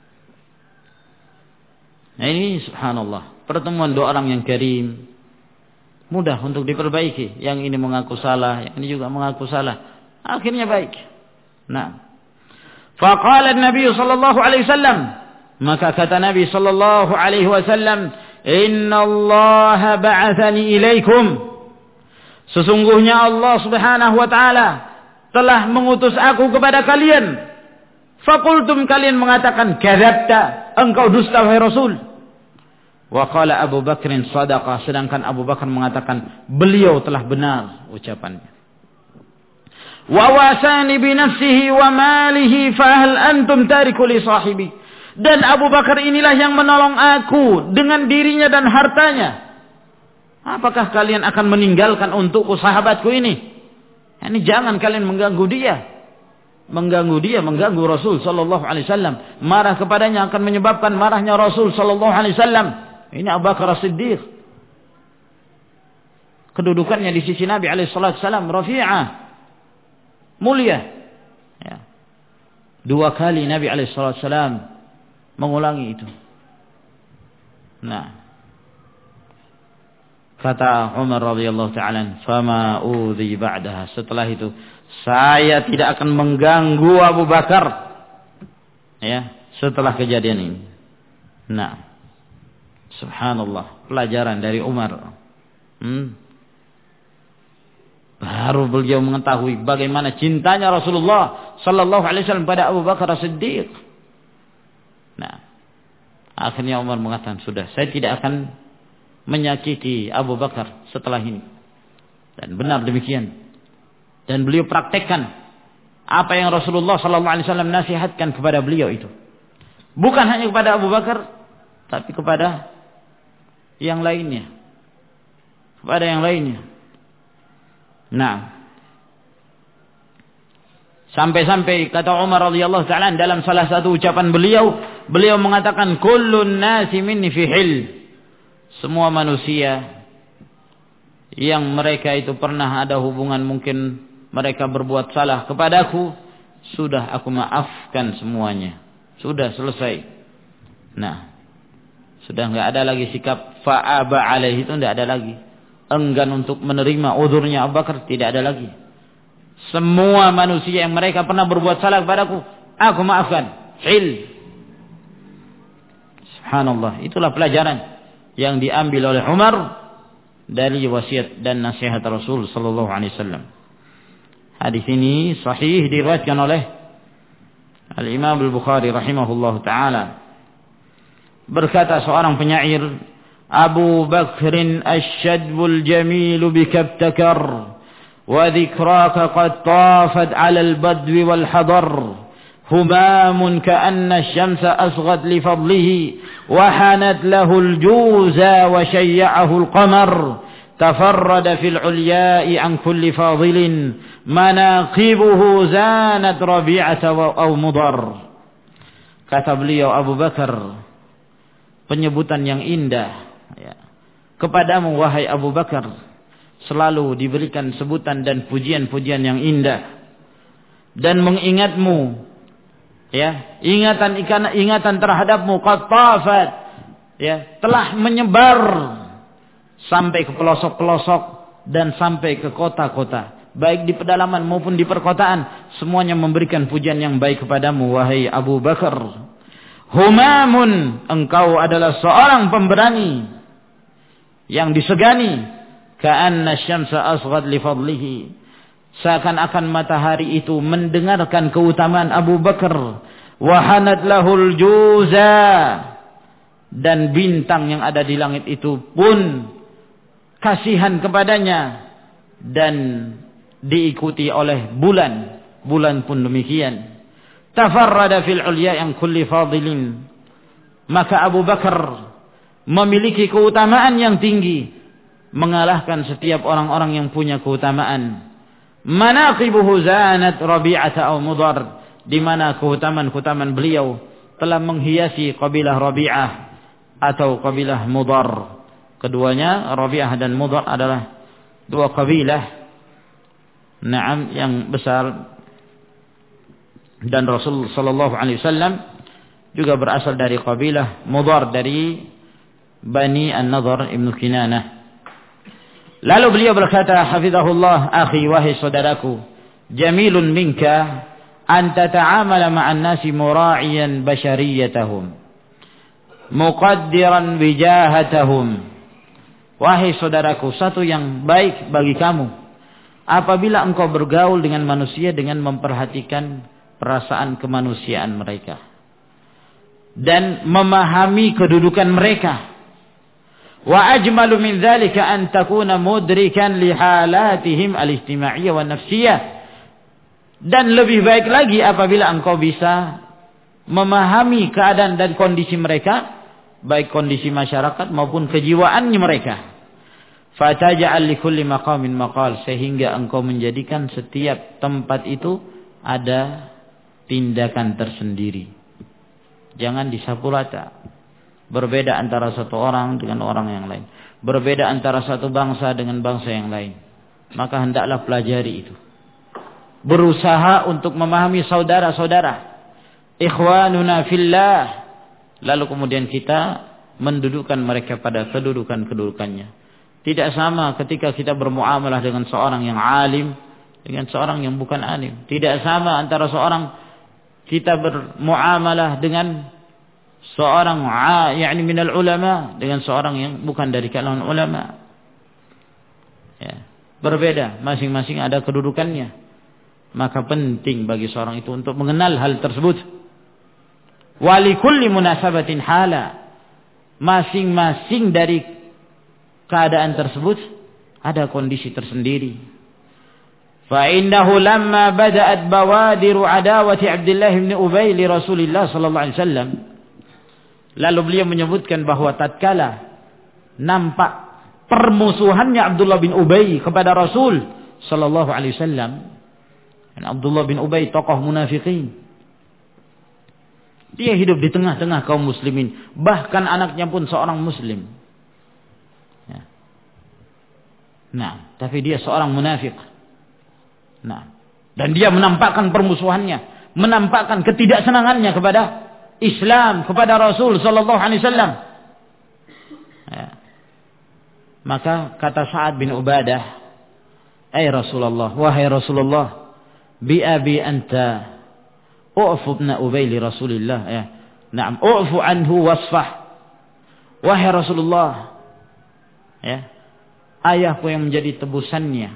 Nah ini subhanallah. Pertemuan dua orang yang karim. Mudah untuk diperbaiki. Yang ini mengaku salah, yang ini juga mengaku salah. Akhirnya baik. Nah. Faqala Nabi sallallahu alaihi wasallam, maka kata Nabi sallallahu alaihi wasallam, "Inna Allah ba'athani ilaikum." Sesungguhnya Allah Subhanahu wa taala telah mengutus aku kepada kalian. Faqultum, kalian mengatakan, "Kadzabta, engkau dusta wahai Rasul." Wa qala Abu Bakrin sadaqah, sedangkan Abu Bakar mengatakan beliau telah benar ucapannya. Wa wasani bi nafsihi wa malihi fa hal antum tariku li sahibi. Dan Abu Bakar inilah yang menolong aku dengan dirinya dan hartanya. Apakah kalian akan meninggalkan untukku sahabatku ini? Ini jangan kalian mengganggu dia. Mengganggu dia, mengganggu Rasul sallallahu alaihi wasallam. Marah kepadanya akan menyebabkan marahnya Rasul sallallahu alaihi wasallam. Ini Abu Bakar As-Siddiq. Kedudukannya di sisi Nabi alaihi wasallam rafi'ah. Mulia. Ya. Dua kali Nabi alaihi wasallam mengulangi itu. Nah, kata Umar radhiyallahu ta'ala, "Fama udhi ba'daha." Setelah itu, saya tidak akan mengganggu Abu Bakar. Ya, setelah kejadian ini. Nah, subhanallah, pelajaran dari Umar. Hmm. Baru beliau mengetahui bagaimana cintanya Rasulullah sallallahu alaihi wasallam pada Abu Bakar As-Siddiq. Nah, akhirnya Umar mengatakan, sudah, saya tidak akan menyakiti Abu Bakar setelah ini. Dan benar demikian. Dan beliau praktekkan apa yang Rasulullah sallallahu alaihi wasallam nasihatkan kepada beliau itu. Bukan hanya kepada Abu Bakar, tapi kepada yang lainnya. Kepada yang lainnya. Nah, sampai-sampai kata Umar radhiyallahu ta'ala dalam salah satu ucapan beliau, beliau mengatakan, "Kullun nasi minni fi hil." Semua manusia yang mereka itu pernah ada hubungan, mungkin mereka berbuat salah kepadaku, sudah aku maafkan semuanya. Sudah selesai. Nah, sudah enggak ada lagi sikap fa'aba alaihi, itu enggak ada lagi. Enggan untuk menerima uzurnya Abu Bakar, tidak ada lagi. Semua manusia yang mereka pernah berbuat salah kepadaku, aku maafkan. Hil. Subhanallah, itulah pelajaran yang diambil oleh Umar dari wasiat dan nasihat Rasul sallallahu alaihi wasallam. Hadis ini sahih diriwayatkan oleh Al-Imam Al-Bukhari rahimahullahu taala. Berkata seorang penyair, Abu Bakrin asyadbul jamilu bikabtakar wa dhikraka qad tafat ala al-badwi wal hadar humamun ka'anna asy-syamsa asghat li fadlihi wa hanat lahu al-juza wa shayya'ahu al-qamar tafarrada fil ulya'i an kulli fadilin manaqibuhu zanat rabi'ata aw mudar. Kata beliau, Abu Bakar, penyebutan yang indah ya, kepadamu wahai Abu Bakar, selalu diberikan sebutan dan pujian-pujian yang indah, dan mengingatmu ya, ingatan ingatan terhadapmu qad tafat ya, telah menyebar sampai ke pelosok-pelosok dan sampai ke kota-kota, baik di pedalaman maupun di perkotaan, semuanya memberikan pujian yang baik kepadamu wahai Abu Bakar. Humamun, engkau adalah seorang pemberani yang disegani, ka'anna syamsa asghad li fadlihi, seakan-akan matahari itu mendengarkan keutamaan Abu Bakar, wa hanat lahul juza, dan bintang yang ada di langit itu pun kasihan kepadanya, dan diikuti oleh bulan, bulan pun demikian. Tafarrada fil ulya yang kulli fadilin, maka Abu Bakar memiliki keutamaan yang tinggi, mengalahkan setiap orang-orang yang punya keutamaan. Manaqibuhu zanat rabi'ata aw mudar, di mana keutamaan-keutamaan beliau telah menghiasi kabilah Rabi'ah atau kabilah Mudar. Keduanya, Rabi'ah dan Mudar, adalah dua kabilah na'am yang besar. Dan Rasul sallallahu alaihi wasallam juga berasal dari kabilah Mudar, dari Bani An-Nadhr Ibn Kinanah. Lalu beliau berkata, hafizahullah, akhi, wahai saudaraku, jamilun minka an tata'amala ma'an nasi mura'iyan bashariyatahum muqaddiran wijahatahum. Wahai saudaraku, satu yang baik bagi kamu apabila engkau bergaul dengan manusia dengan memperhatikan perasaan kemanusiaan mereka dan memahami kedudukan mereka. Wa ajmalu min dzalika an takuna mudrikan li halatihim al-ijtima'iyyah wa nafsiyyah. Dan lebih baik lagi apabila engkau bisa memahami keadaan dan kondisi mereka, baik kondisi masyarakat maupun kejiwaannya mereka. Fataj'al li kulli maqamin maqal, sehingga engkau menjadikan setiap tempat itu ada tindakan tersendiri. Jangan disapu rata. Berbeda antara satu orang dengan orang yang lain. Berbeda antara satu bangsa dengan bangsa yang lain. Maka hendaklah pelajari itu. Berusaha untuk memahami saudara-saudara. Ikhwanuna fillah. Lalu kemudian kita mendudukkan mereka pada kedudukan-kedudukannya. Tidak sama ketika kita bermuamalah dengan seorang yang alim dengan seorang yang bukan alim. Tidak sama antara seorang kita bermuamalah dengan seorang yakni minal ulama dengan seorang yang bukan dari kalangan ulama. Ya, berbeda, masing-masing ada kedudukannya. Maka penting bagi seorang itu untuk mengenal hal tersebut. Walikulli munasabatin hala, masing-masing dari keadaan tersebut ada kondisi tersendiri. Fa innahu lamma bada'at bawadiru adawati Abdullah bin Ubay li Rasulillah sallallahu alaihi wasallam. Lalu beliau menyebutkan bahwa tatkala nampak permusuhannya Abdullah bin Ubay kepada Rasul sallallahu alaihi wasallam. Dan Abdullah bin Ubay tokoh munafikin. Dia hidup di tengah-tengah kaum muslimin, bahkan anaknya pun seorang muslim. Ya. Nah, tapi dia seorang munafik. Nah, dan dia menampakkan permusuhannya, menampakkan ketidaksenangannya kepada Islam, kepada Rasul sallallahu alaihi wasallam. Ya. Maka kata Sa'ad bin Ubadah, "Ai Rasulullah, wahai Rasulullah, bi abi anta u'fu ibn Ubay li Rasulillah." Ya. Naam, u'fu anhu wasfah. Wahai Rasulullah, ya. Ayahku yang menjadi tebusannya,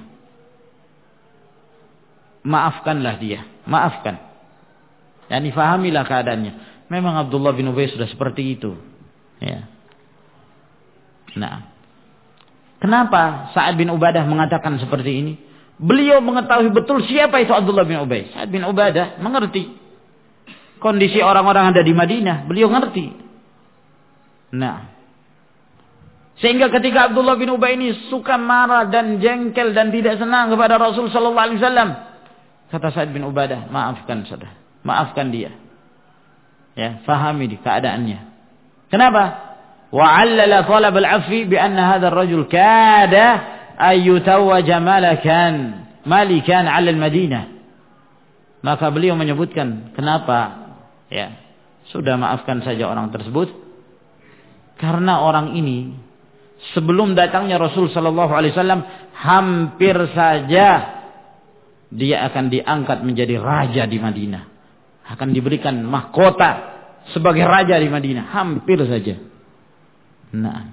maafkanlah dia, maafkan. Yani fahamilah keadaannya. Memang Abdullah bin Ubay sudah seperti itu. Ya. Nah, kenapa Sa'ad bin Ubadah mengatakan seperti ini? Beliau mengetahui betul siapa itu Abdullah bin Ubay. Sa'ad bin Ubadah mengerti kondisi orang-orang ada di Madinah. Beliau ngerti. Nah, sehingga ketika Abdullah bin Ubay ini suka marah dan jengkel dan tidak senang kepada Rasul sallallahu alaihi wasallam, kata Sa'ad bin Ubadah, maafkan saudara, maafkan dia. Ya, fahami di keadaannya. Kenapa? Wa'allala talab al-'afwi bi anna hadha ar-rajul kada ay yutawwaja malakan malikan 'ala al-Madinah. Maka beliau menyebutkan, kenapa? Ya, sudah maafkan saja orang tersebut. Karena orang ini sebelum datangnya Rasul sallallahu alaihi wasallam hampir saja dia akan diangkat menjadi raja di Madinah. Akan diberikan mahkota sebagai raja di Madinah, hampir saja. Nah.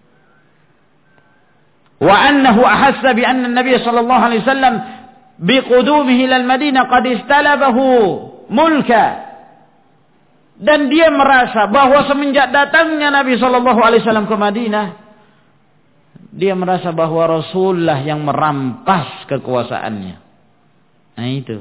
Wa annahu ahassa bi anna an-nabiy sallallahu alaihi wasallam biqudumihi ila al-Madinah qad istalabahu mulka. Dan dia merasa bahwa semenjak datangnya Nabi sallallahu alaihi wasallam ke Madinah, dia merasa bahwa Rasulullah yang merampas kekuasaannya. Nah itu.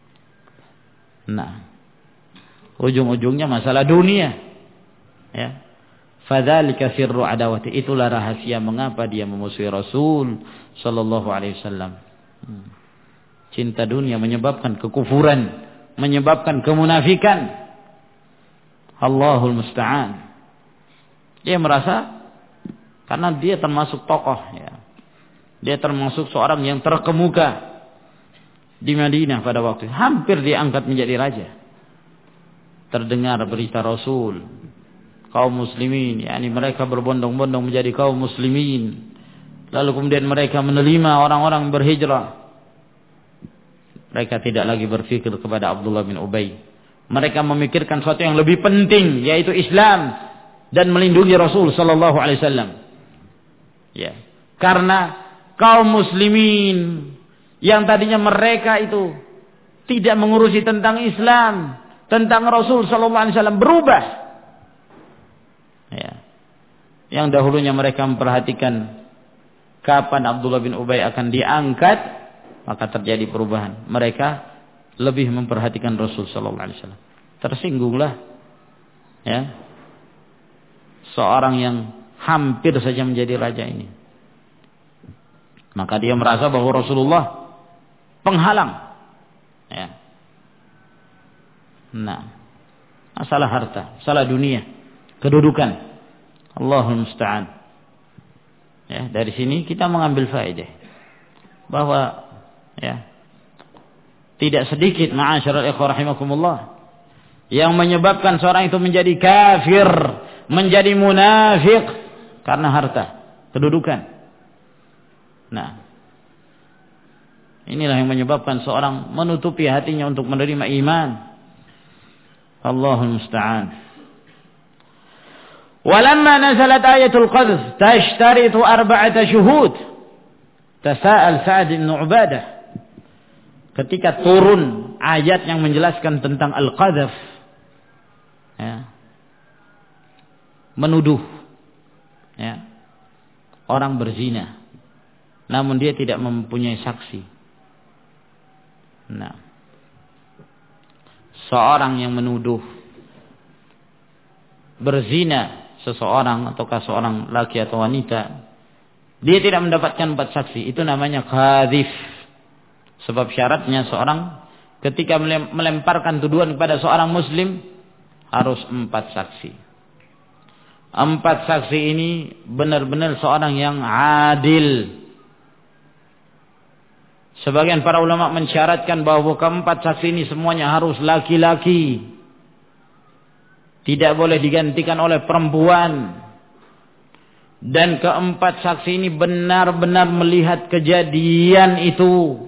Nah, ujung-ujungnya masalah dunia. Ya. Fadzalika sirru adawati, itulah rahasia mengapa dia memusuhi Rasul sallallahu alaihi wasallam. Cinta dunia menyebabkan kekufuran, menyebabkan kemunafikan. Allahul musta'an. Dia merasa karena dia termasuk tokoh, ya. Dia termasuk seorang yang terkemuka di Madinah pada waktu itu. Hampir diangkat menjadi raja. Terdengar berita Rasul, kaum muslimin, yakni mereka berbondong-bondong menjadi kaum muslimin. Lalu kemudian mereka menerima orang-orang berhijrah. Mereka tidak lagi berpikir kepada Abdullah bin Ubay. Mereka memikirkan sesuatu yang lebih penting, yaitu Islam dan melindungi Rasul sallallahu alaihi wasallam. Ya. Karena kaum muslimin yang tadinya mereka itu tidak mengurusi tentang Islam, tentang Rasul sallallahu alaihi wasallam berubah. Ya. Yang dahulunya mereka memperhatikan kapan Abdullah bin Ubay akan diangkat, maka terjadi perubahan. Mereka lebih memperhatikan Rasul sallallahu alaihi wasallam. Tersinggunglah ya seorang yang hampir saja menjadi raja ini. Maka dia merasa bahwa Rasulullah penghalang. Ya. Nah, masalah harta, masalah dunia, kedudukan. Allahul musta'an. Ya, dari sini kita mengambil faedah bahwa ya tidak sedikit ma'asyiral ikhwah rahimakumullah yang menyebabkan seorang itu menjadi kafir, menjadi munafik karena harta, kedudukan. Nah, inilah yang menyebabkan seorang menutupi hatinya untuk menerima iman. Allahul musta'an. Walamma nazalat ayatul qadh tashtaritu arba'ata syuhud. Tasa'al Sa'ad bin Ubadah. Ketika turun ayat yang menjelaskan tentang al-qadhaf, ya, menuduh ya, orang berzina namun dia tidak mempunyai saksi. Nah, seorang yang menuduh berzina seseorang ataukah seorang laki atau wanita, dia tidak mendapatkan empat saksi, itu namanya qadzif. Sebab syaratnya seorang ketika melemparkan tuduhan kepada seorang muslim harus empat saksi. Empat saksi ini benar-benar seorang yang adil. Sebagian para ulama mensyaratkan bahwa keempat saksi ini semuanya harus laki-laki. Tidak boleh digantikan oleh perempuan. Dan keempat saksi ini benar-benar melihat kejadian itu.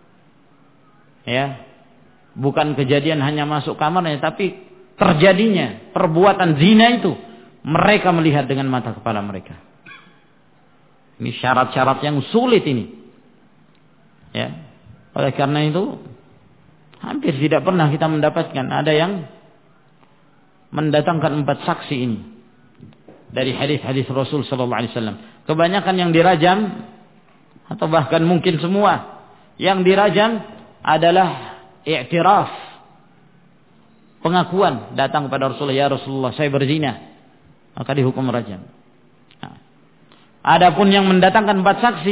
Ya. Bukan kejadian hanya masuk kamarnya, tapi terjadinya perbuatan zina itu. Mereka melihat dengan mata kepala mereka. Ini syarat-syarat yang sulit ini. Ya. Oleh karena itu hampir tidak pernah kita mendapatkan ada yang mendatangkan empat saksi ini dari hadis-hadis Rasul sallallahu alaihi wasallam. Kebanyakan yang dirajam atau bahkan mungkin semua yang dirajam adalah i'tiraf, pengakuan datang kepada Rasulullah, ya Rasulullah saya berzina, maka dihukum rajam. Nah, adapun yang mendatangkan empat saksi,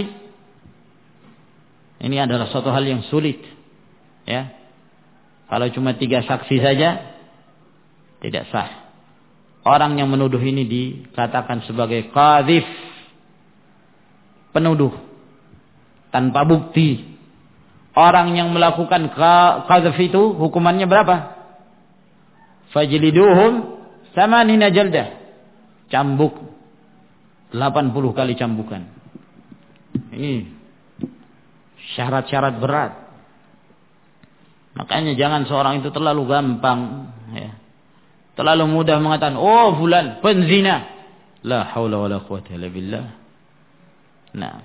ini adalah suatu hal yang sulit. Ya, kalau cuma tiga saksi saja tidak sah. Orang yang menuduh ini dikatakan sebagai qadzif, penuduh tanpa bukti. Orang yang melakukan qadzaf itu hukumannya berapa? Fajliduhum thamanina jaldah. Cambuk delapan puluh kali cambukan. Ini syarat-syarat berat. Makanya jangan seorang itu terlalu gampang ya. Terlalu mudah mengatakan, oh fulan penzina. La haula wala quwwata illa billah. Nah.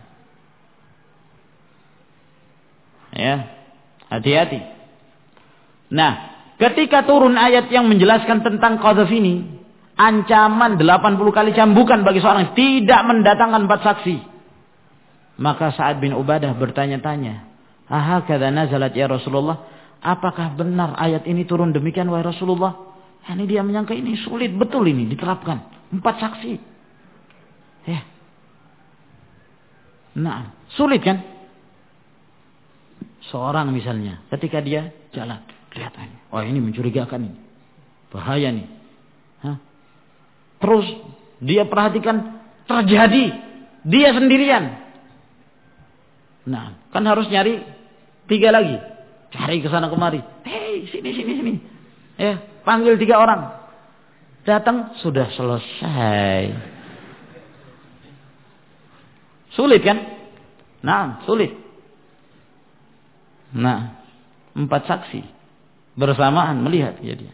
Ya, hati-hati. Nah, ketika turun ayat yang menjelaskan tentang qadzaf ini, ancaman delapan puluh kali cambukan bagi seorang yang tidak mendatangkan empat saksi. Maka Sa'ad bin Ubadah bertanya-tanya, "Ahakadza nazalat ya Rasulullah? Apakah benar ayat ini turun demikian wahai Rasulullah?" Ini dia menyangka ini sulit betul ini diterapkan. Empat saksi. Ya. Nah, sulit kan? Seorang misalnya, ketika dia jalan, kelihatannya, wah ini mencurigakan ini. Bahaya nih. Hah? Terus dia perhatikan terjadi. Dia sendirian. Nah, kan harus nyari tiga lagi. Cari ke sana kemari. Hei, sini, sini, sini. Ya, panggil tiga orang. Datang, sudah selesai. Sulit kan? Nah, sulit. Nah, Empat saksi bersamaan melihat kejadian.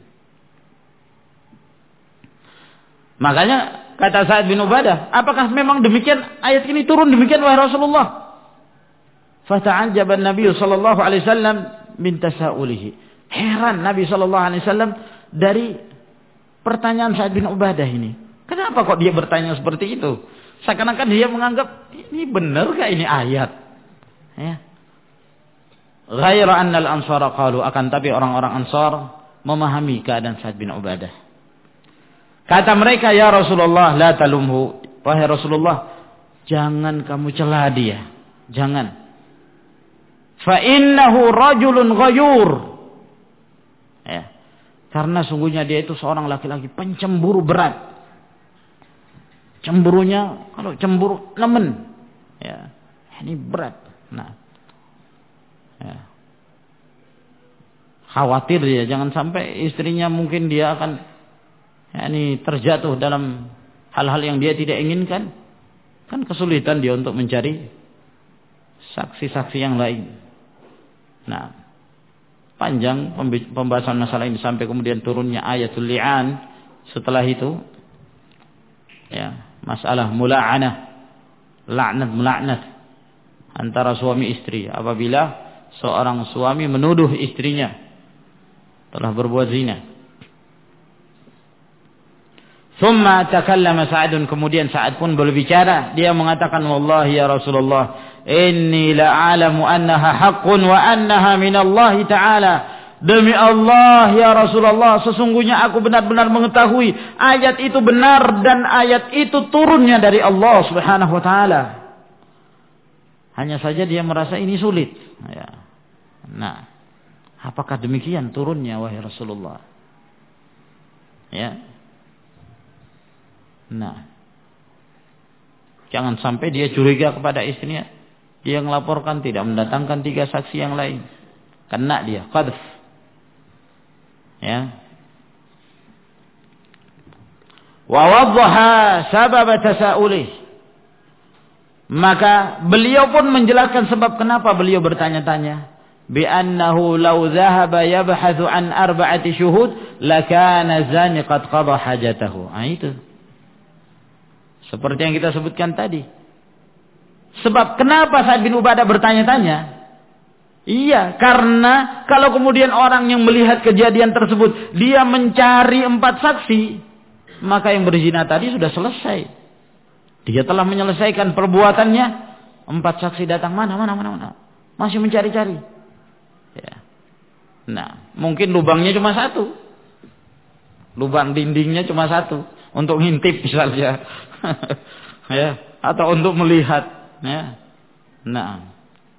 Makanya kata Sa'ad bin Ubadah, apakah memang demikian ayat ini turun demikian wahai Rasulullah? Fata'ajjaba an-nabiy sallallahu alaihi wasallam min tasaulihi. Heran Nabi sallallahu alaihi wasallam dari pertanyaan Sa'ad bin Ubadah ini. Kenapa kok dia bertanya seperti itu? Seakan-akan dia menganggap ini benar gak ini ayat? Ya. Ghaira anna al-ansara qalu, akan tapi orang-orang Ansar memahami keadaan Sa'ad bin Ubadah. Kata mereka, ya Rasulullah la talumhu, wahai Rasulullah jangan kamu cela dia, jangan. Fa innahu rajulun ghayur. Ya. Karena sungguhnya dia itu seorang laki-laki pencemburu berat. Cemburunya kalau cemburu nemen. Ya. Ini berat. Nah. Ya. Khawatir dia jangan sampai istrinya mungkin dia akan ya, ini terjatuh dalam hal-hal yang dia tidak inginkan. Kan kesulitan dia untuk mencari saksi-saksi yang lain. Nah, panjang pembahasan masalah ini sampai kemudian turunnya ayatul li'an. Setelah itu ya, masalah mula'anah, laknat melaknat antara suami istri apabila seorang suami menuduh istrinya telah berbuat zina. Thumma takallama Sa'adun, kemudian Sa'ad pun berbicara, dia mengatakan wallahi ya Rasulullah inni la'alamu annaha haqqun wa annaha minallahi ta'ala. Demi Allah ya Rasulullah, sesungguhnya aku benar-benar mengetahui ayat itu benar dan ayat itu turunnya dari Allah Subhanahu wa taala. Hanya saja dia merasa ini sulit. Ya. Nah, apakah demikian turunnya wahai Rasulullah? Ya. Nah, jangan sampai dia curiga kepada istrinya. Dia melaporkan tidak mendatangkan tiga saksi yang lain. Kena dia qadhf. Ya. Wa waddaha sabab tasaulih. Maka beliau pun menjelaskan sebab kenapa beliau bertanya-tanya. Bi annahu law dhahaba yabhathu an arba'ati syuhud lakana zani qad qada hajatahu. Ah itu. Seperti yang kita sebutkan tadi. Sebab kenapa Sa'ad bin Ubadah bertanya-tanya? Iya, karena kalau kemudian orang yang melihat kejadian tersebut dia mencari empat saksi, maka yang berzina tadi sudah selesai. Dia telah menyelesaikan perbuatannya. Empat saksi datang mana, mana, mana, mana. Masih mencari-cari. Ya. Nah, mungkin lubangnya cuma satu. Lubang dindingnya cuma satu. Untuk ngintip misalnya. Ya. Atau untuk melihat. Ya. Nah.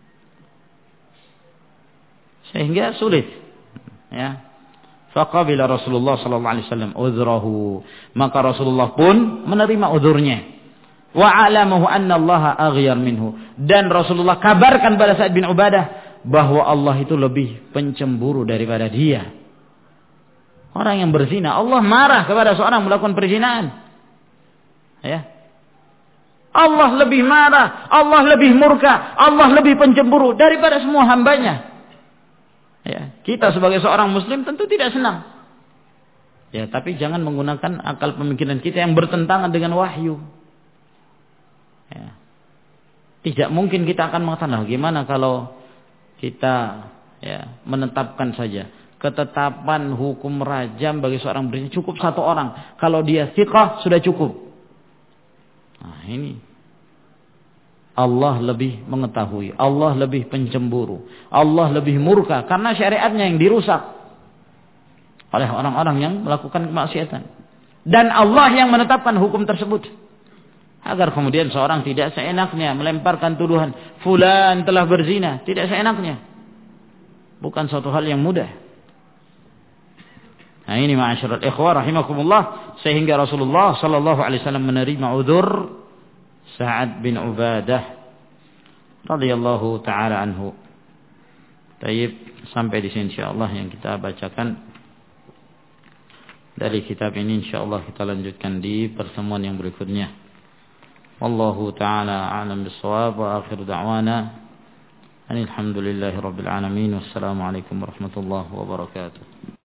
Sehingga sulit. Ya. Faqabila Rasulullah sallallahu alaihi wasallam udhrahu. Maka Rasulullah pun menerima udhurnya. Wa alamahu anna Allah aghyar minhu, dan Rasulullah kabarkan pada Sa'ad bin Ubadah bahwa Allah itu lebih pencemburu daripada dia. Orang yang berzina, Allah marah kepada seorang melakukan perzinaan. Ya. Allah lebih marah, Allah lebih murka, Allah lebih pencemburu daripada semua hambanya. Ya, kita sebagai seorang muslim tentu tidak senang. Ya, tapi jangan menggunakan akal pemikiran kita yang bertentangan dengan wahyu. Ya. Tidak mungkin kita akan mengatakan, gimana kalau kita ya, menetapkan saja ketetapan hukum rajam bagi seorang berzina cukup satu orang. Kalau dia thiqah sudah cukup. Nah ini Allah lebih mengetahui, Allah lebih pencemburu, Allah lebih murka karena syariatnya yang dirusak oleh orang-orang yang melakukan kemaksiatan. Dan Allah yang menetapkan hukum tersebut. Agar kemudian seorang tidak seenaknya melemparkan tuduhan fulan telah berzina, tidak seenaknya. Bukan suatu hal yang mudah. Nah ini ma'asyiral ikhwah rahimakumullah, sehingga Rasulullah sallallahu alaihi wasallam menerima udzur Sa'ad bin Ubadah radhiyallahu taala anhu. Baik, sampai di sini insyaallah yang kita bacakan dari kitab ini, insyaallah kita lanjutkan di pertemuan yang berikutnya. Wallahu ta'ala a'lam bissawab wa akhir da'wana Alhamdulillahirabbil alamin. Wassalamualaikum warahmatullahi wabarakatuh.